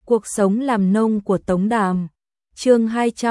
Cuộc sống làm nông của Tống Đàm. Chương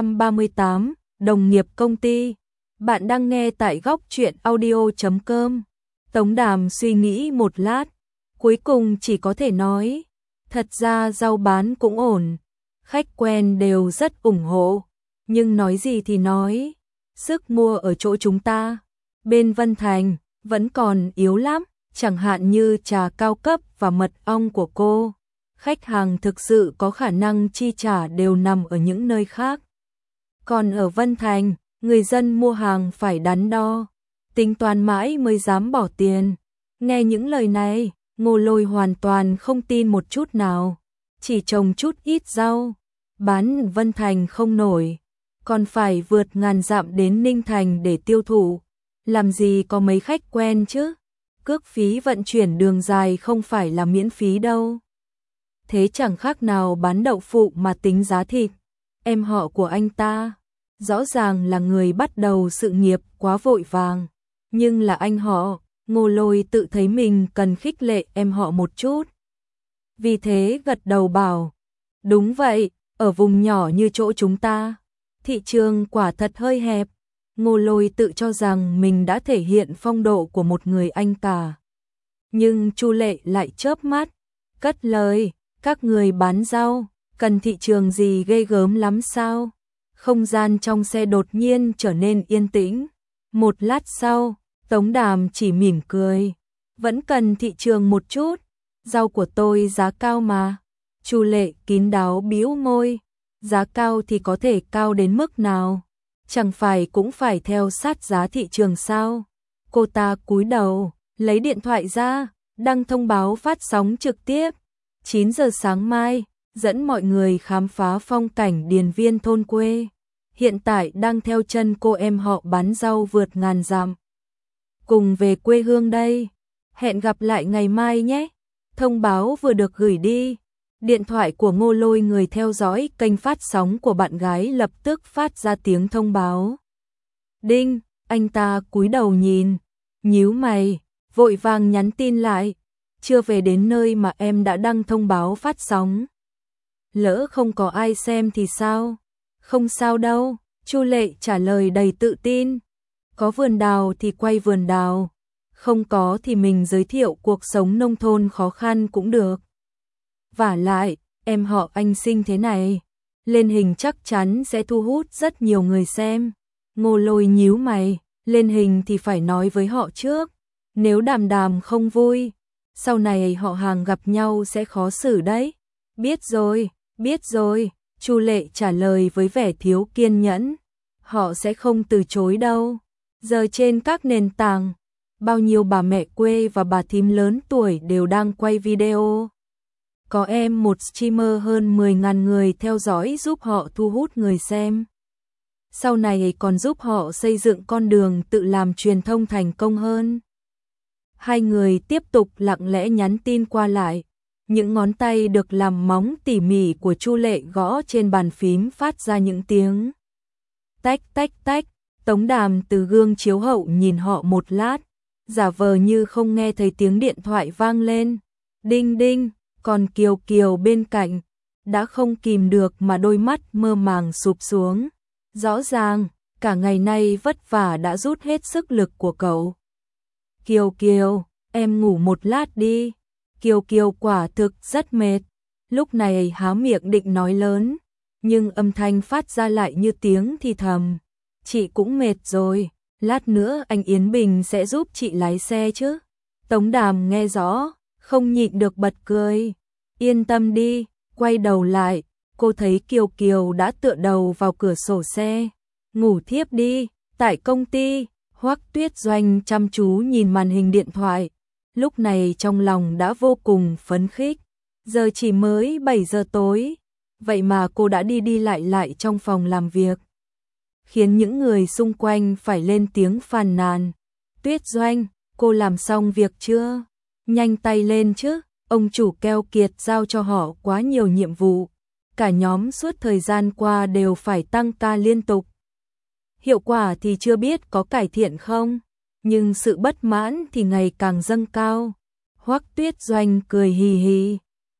238, đồng nghiệp công ty. Bạn đang nghe tại góc truyện audio.com. Tống Đàm suy nghĩ một lát, cuối cùng chỉ có thể nói, thật ra rau bán cũng ổn, khách quen đều rất ủng hộ, nhưng nói gì thì nói, sức mua ở chỗ chúng ta, bên Vân Thành, vẫn còn yếu lắm, chẳng hạn như trà cao cấp và mật ong của cô. Khách hàng thực sự có khả năng chi trả đều nằm ở những nơi khác. Còn ở Vân Thành, người dân mua hàng phải đắn đo, tính toán mãi mới dám bỏ tiền. Nghe những lời này, Ngô Lôi hoàn toàn không tin một chút nào. Chỉ trồng chút ít rau, bán Vân Thành không nổi, còn phải vượt ngàn dặm đến Ninh Thành để tiêu thụ. Làm gì có mấy khách quen chứ? Cước phí vận chuyển đường dài không phải là miễn phí đâu. Thế chẳng khác nào bán đậu phụ mà tính giá thịt. Em họ của anh ta rõ ràng là người bắt đầu sự nghiệp quá vội vàng, nhưng là anh họ. Ngô Lôi tự thấy mình cần khích lệ em họ một chút. Vì thế gật đầu bảo, đúng vậy, ở vùng nhỏ như chỗ chúng ta, thị trường quả thật hơi hẹp. Ngô Lôi tự cho rằng mình đã thể hiện phong độ của một người anh cả. Nhưng Chu Lệ lại chớp mắt, cất lời, các người bán rau, cần thị trường gì ghê gớm lắm sao? Không gian trong xe đột nhiên trở nên yên tĩnh. Một lát sau, Tống Đàm chỉ mỉm cười, vẫn cần thị trường một chút, rau của tôi giá cao mà. Chu Lệ kín đáo bĩu môi, giá cao thì có thể cao đến mức nào? Chẳng phải cũng phải theo sát giá thị trường sao? Cô ta cúi đầu, lấy điện thoại ra, đăng thông báo phát sóng trực tiếp. 9 giờ sáng mai, dẫn mọi người khám phá phong cảnh điền viên thôn quê. Hiện tại đang theo chân cô em họ bán rau vượt ngàn dặm. Cùng về quê hương đây. Hẹn gặp lại ngày mai nhé. Thông báo vừa được gửi đi. Điện thoại của Ngô Lôi người theo dõi kênh phát sóng của bạn gái lập tức phát ra tiếng thông báo. Đinh, anh ta cúi đầu nhìn, nhíu mày, vội vàng nhắn tin lại. Chưa về đến nơi mà em đã đăng thông báo phát sóng. Lỡ không có ai xem thì sao? Không sao đâu, Chu Lệ trả lời đầy tự tin. Có vườn đào thì quay vườn đào, không có thì mình giới thiệu cuộc sống nông thôn khó khăn cũng được. Vả lại, em họ anh xinh thế này, lên hình chắc chắn sẽ thu hút rất nhiều người xem. Ngô Lôi nhíu mày, lên hình thì phải nói với họ trước. Nếu Đàm Đàm không vui, sau này họ hàng gặp nhau sẽ khó xử đấy. Biết rồi, Chu Lệ trả lời với vẻ thiếu kiên nhẫn. Họ sẽ không từ chối đâu. Giờ trên các nền tảng, bao nhiêu bà mẹ quê và bà thím lớn tuổi đều đang quay video. Có em một streamer hơn 10.000 người theo dõi giúp họ thu hút người xem. Sau này còn giúp họ xây dựng con đường tự làm truyền thông thành công hơn. Hai người tiếp tục lặng lẽ nhắn tin qua lại. Những ngón tay được làm móng tỉ mỉ của Chu Lệ gõ trên bàn phím phát ra những tiếng tách tách tách. Tống Đàm từ gương chiếu hậu nhìn họ một lát, giả vờ như không nghe thấy tiếng điện thoại vang lên. Đinh đinh, còn Kiều Kiều bên cạnh đã không kìm được mà đôi mắt mơ màng sụp xuống. Rõ ràng, cả ngày nay vất vả đã rút hết sức lực của cậu. Kiều Kiều, em ngủ một lát đi. Kiều Kiều quả thực rất mệt. Lúc này há miệng định nói lớn, nhưng âm thanh phát ra lại như tiếng thì thầm. Chị cũng mệt rồi, lát nữa anh Yến Bình sẽ giúp chị lái xe chứ. Tống Đàm nghe rõ, không nhịn được bật cười. Yên tâm đi, quay đầu lại, cô thấy Kiều Kiều đã tựa đầu vào cửa sổ xe. Ngủ thiếp đi. Tại công ty, Hoắc Tuyết Doanh chăm chú nhìn màn hình điện thoại. Lúc này trong lòng đã vô cùng phấn khích. Giờ chỉ mới 7 giờ tối, vậy mà cô đã đi lại trong phòng làm việc, khiến những người xung quanh phải lên tiếng phàn nàn. Tuyết Doanh, cô làm xong việc chưa? Nhanh tay lên chứ, ông chủ keo kiệt giao cho họ quá nhiều nhiệm vụ. Cả nhóm suốt thời gian qua đều phải tăng ca liên tục. Hiệu quả thì chưa biết có cải thiện không, nhưng sự bất mãn thì ngày càng dâng cao. Hoắc Tuyết Doanh cười hì hì,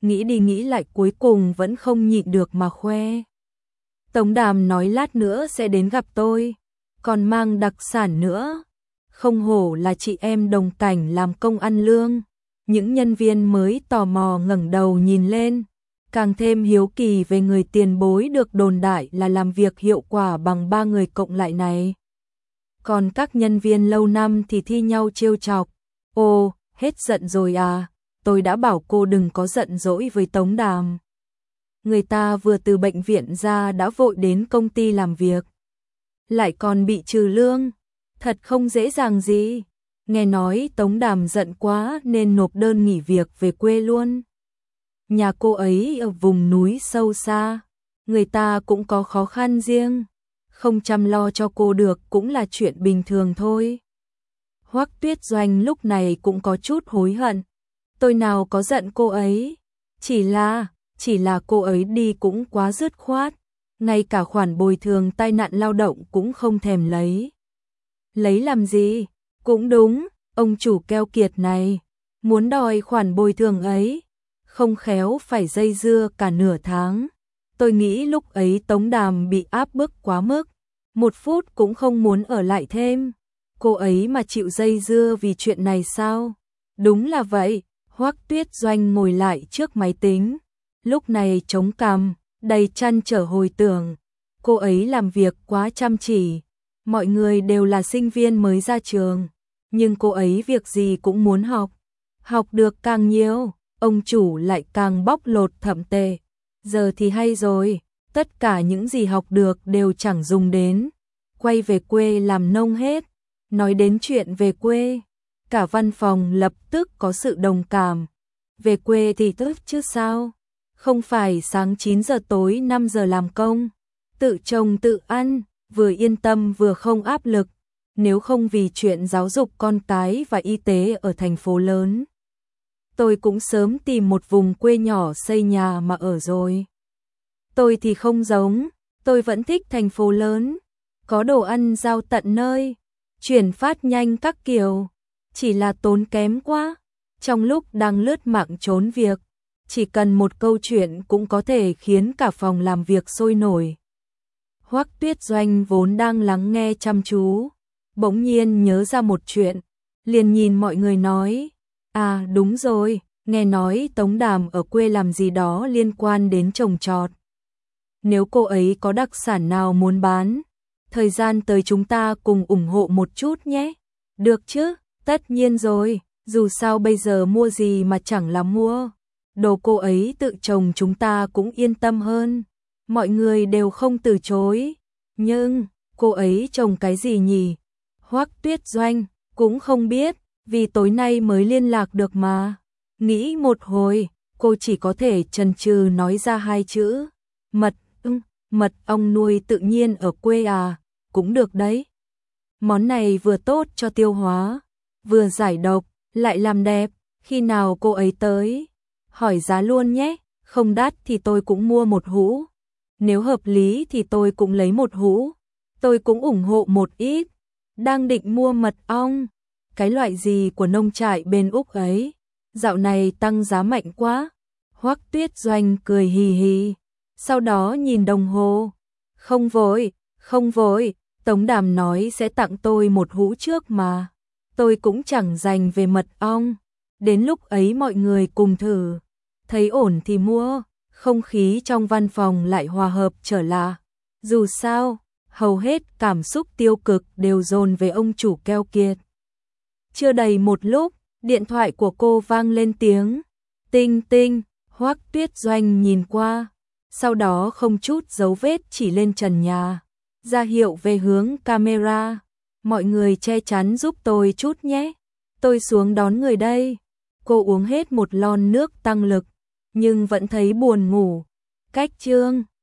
nghĩ đi nghĩ lại cuối cùng vẫn không nhịn được mà khoe. Tống Đàm nói lát nữa sẽ đến gặp tôi, còn mang đặc sản nữa. Không hổ là chị em đồng cảnh làm công ăn lương. Những nhân viên mới tò mò ngẩng đầu nhìn lên, càng thêm hiếu kỳ về người tiền bối được đồn đại là làm việc hiệu quả bằng 3 người cộng lại này. Còn các nhân viên lâu năm thì thi nhau trêu chọc. Ồ, hết giận rồi à, tôi đã bảo cô đừng có giận dỗi với Tống Đàm. Người ta vừa từ bệnh viện ra đã vội đến công ty làm việc, lại còn bị trừ lương, thật không dễ dàng gì. Nghe nói Tống Đàm giận quá nên nộp đơn nghỉ việc về quê luôn. Nhà cô ấy ở vùng núi sâu xa, người ta cũng có khó khăn riêng, không chăm lo cho cô được cũng là chuyện bình thường thôi. Hoắc Tuyết Doanh lúc này cũng có chút hối hận. Tôi nào có giận cô ấy, chỉ là cô ấy đi cũng quá dứt khoát, ngay cả khoản bồi thường tai nạn lao động cũng không thèm lấy. Lấy làm gì? Cũng đúng, ông chủ keo kiệt này, muốn đòi khoản bồi thường ấy, không khéo phải dây dưa cả nửa tháng. Tôi nghĩ lúc ấy Tống Đàm bị áp bức quá mức, 1 phút cũng không muốn ở lại thêm. Cô ấy mà chịu dây dưa vì chuyện này sao? Đúng là vậy. Hoắc Tuyết Doanh ngồi lại trước máy tính, lúc này chống cằm, đầy trăn trở hồi tưởng. Cô ấy làm việc quá chăm chỉ, mọi người đều là sinh viên mới ra trường, nhưng cô ấy việc gì cũng muốn học được càng nhiều, ông chủ lại càng bóc lột thậm tệ. Giờ thì hay rồi, tất cả những gì học được đều chẳng dùng đến, quay về quê làm nông hết. Nói đến chuyện về quê, cả văn phòng lập tức có sự đồng cảm. Về quê thì tốt chứ sao? Không phải sáng 9 giờ tối 5 giờ làm công, tự trồng tự ăn, vừa yên tâm vừa không áp lực. Nếu không vì chuyện giáo dục con cái và y tế ở thành phố lớn, tôi cũng sớm tìm một vùng quê nhỏ xây nhà mà ở rồi. Tôi thì không giống, tôi vẫn thích thành phố lớn, có đồ ăn giao tận nơi, chuyển phát nhanh các kiểu, chỉ là tốn kém quá. Trong lúc đang lướt mạng trốn việc, chỉ cần một câu chuyện cũng có thể khiến cả phòng làm việc sôi nổi. Hoắc Tuyết Doanh vốn đang lắng nghe chăm chú, bỗng nhiên nhớ ra một chuyện, liền nhìn mọi người nói, à đúng rồi, nghe nói Tống Đàm ở quê làm gì đó liên quan đến trồng trọt. Nếu cô ấy có đặc sản nào muốn bán, thời gian tới chúng ta cùng ủng hộ một chút nhé. Được chứ, tất nhiên rồi, dù sao bây giờ mua gì mà chẳng là mua. Đồ cô ấy tự trồng chúng ta cũng yên tâm hơn. Mọi người đều không từ chối. Nhưng, cô ấy trồng cái gì nhỉ? Hoắc Tuyết Doanh cũng không biết, vì tối nay mới liên lạc được mà. Nghĩ một hồi, cô chỉ có thể chần chừ nói ra 2 chữ. Mật ong nuôi tự nhiên ở quê à, cũng được đấy. Món này vừa tốt cho tiêu hóa, vừa giải độc, lại làm đẹp. Khi nào cô ấy tới? Hỏi giá luôn nhé, không đắt thì tôi cũng mua 1 hũ. Nếu hợp lý thì tôi cũng lấy 1 hũ. Tôi cũng ủng hộ một ít. Đang định mua mật ong. Cái loại gì của nông trại bên Úc ấy? Dạo này tăng giá mạnh quá. Hoắc Tuyết Doanh cười hì hì. Sau đó nhìn đồng hồ. Không vội, Tống Đàm nói sẽ tặng tôi 1 hũ trước mà. Tôi cũng chẳng dành về mật ong. Đến lúc ấy mọi người cùng thử. Thấy ổn thì mua. Không khí trong văn phòng lại hòa hợp trở lại. Dù sao, hầu hết cảm xúc tiêu cực đều dồn về ông chủ keo kiệt. Chưa đầy một lúc, điện thoại của cô vang lên tiếng. Tinh tinh, Hoắc Tuyết Doanh nhìn qua. Sau đó không chút dấu vết chỉ lên trần nhà. Ra hiệu về hướng camera. Mọi người che chắn giúp tôi chút nhé. Tôi xuống đón người đây. Cô uống hết một lon nước tăng lực, nhưng vẫn thấy buồn ngủ. Cách chương